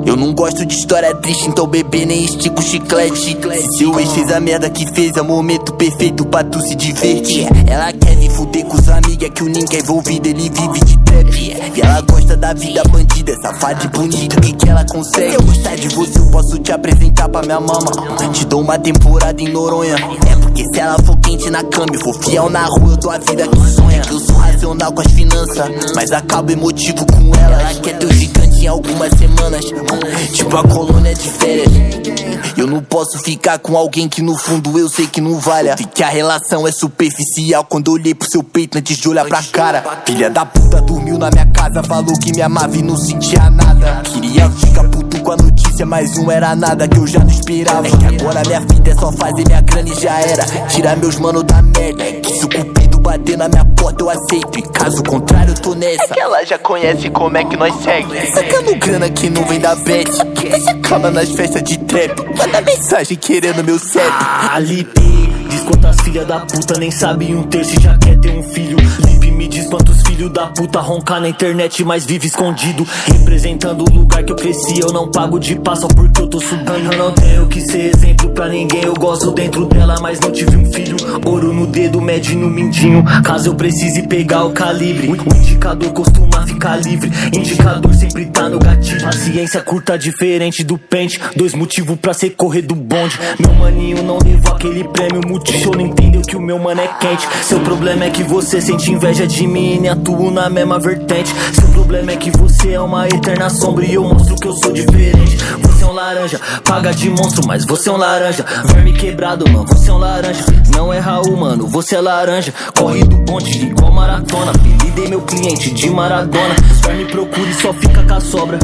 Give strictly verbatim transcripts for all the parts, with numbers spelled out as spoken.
Eu não gosto de história triste, então bebê nem estico o chiclete. Se seu ex fez a merda que fez, é o momento perfeito pra tu se divertir. Ela quer me fuder com os amigos, é que o Ninja é envolvido, ele vive de trap. E ela gosta da vida bandida, safada e bonita, o que que ela consegue? Se eu gostar de você, eu posso te apresentar pra minha mama. Te dou uma temporada em Noronha. É porque se ela for quente na cama e for fiel na rua, eu dou a vida que sonha. Eu sou racional com as finanças, mas acabo emotivo com ela. Ela quer ter o gigante em algumas semanas, tipo a colônia de férias. Eu não posso ficar com alguém que no fundo eu sei que não valha. E que a relação é superficial. Quando eu olhei pro seu peito antes de olhar pra cara. Filha da puta dormiu na minha casa, falou que me amava e não sentia nada. Queria ficar puto com a notícia, mas não era nada que eu já não esperava. É que agora minha vida é só fazer minha grana e já era. Tirar meus mano da merda. É que se o cupido bater na minha porta eu aceito, e caso contrário eu tô nessa. É que ela já conhece como é que nós segue. Sacando grana que não vem da bet. Você acaba nas festas de trap. Manda mensagem querendo meu C E P. Ah, Lipe, diz quantas filha da puta nem sabe um terço e já quer ter um filho. Lipe, me diz quantos filhos da puta roncar na internet, mas vive escondido. Representando o lugar que eu cresci, eu não pago de pá só porque eu tô subindo. Eu não tenho que ser exemplo pra ninguém, eu gosto dentro dela, mas não tive um filho. Ouro no dedo, mede no mindinho, caso eu precise pegar o calibre. O indicador costuma ficar livre, indicador sempre tá no gatilho. Paciência curta, diferente do pente, dois motivos pra ser correr do bonde. Meu maninho não levou aquele prêmio, multishow não entendeu que o meu mano é quente. Seu problema é que você sente inveja de mim e atuo na mesma vertente. Seu problema é que você é uma eterna sombra e eu mostro que eu sou diferente. Você é um laranja, paga de monstro, mas você é um laranja. Verme quebrado, mano, você é um laranja. Não é Raul, mano, você é laranja. Corre do bonde igual maratona, apelidei meu cliente de Maradona. Os verme procura e só fica com a sobra.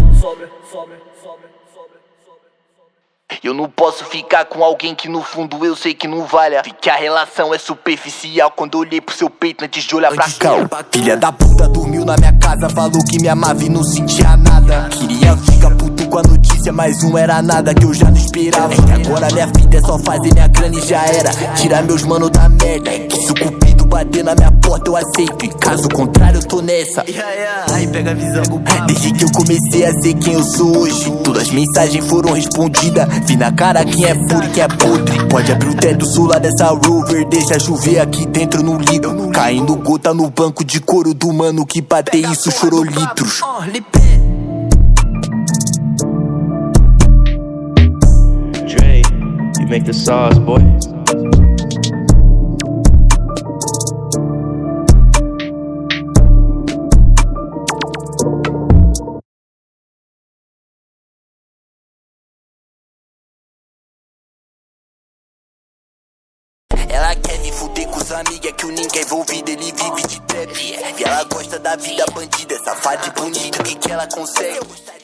Eu não posso ficar com alguém que no fundo eu sei que não valha. E que a relação é superficial. Quando eu olhei pro seu peito antes de olhar pra cá. Filha da puta dormiu na minha casa, falou que me amava e não sentia nada. Queria ficar puto com a notícia, mas não era nada que eu já não esperava. É que agora minha vida é só fazer minha grana e já era. Tirar meus mano da merda. É que se o cupido bater na minha porta eu aceito, e caso contrário eu tô nessa. Aí pega a visão. Desde que eu comecei a ser quem eu sou hoje, todas as mensagens foram respondidas. Vi na cara quem é puro e quem é podre. Pode abrir o teto sul lá dessa Rover, deixa chover aqui dentro no litro. Caindo gota no banco de couro do mano que bater isso chorou litros. Dre, you make the sauce, boy. Ela quer me fuder com os amigos, é que o Ninja é envolvido, ele vive de trap. E ela gosta da vida bandida, safada e bonita, o que que ela consegue?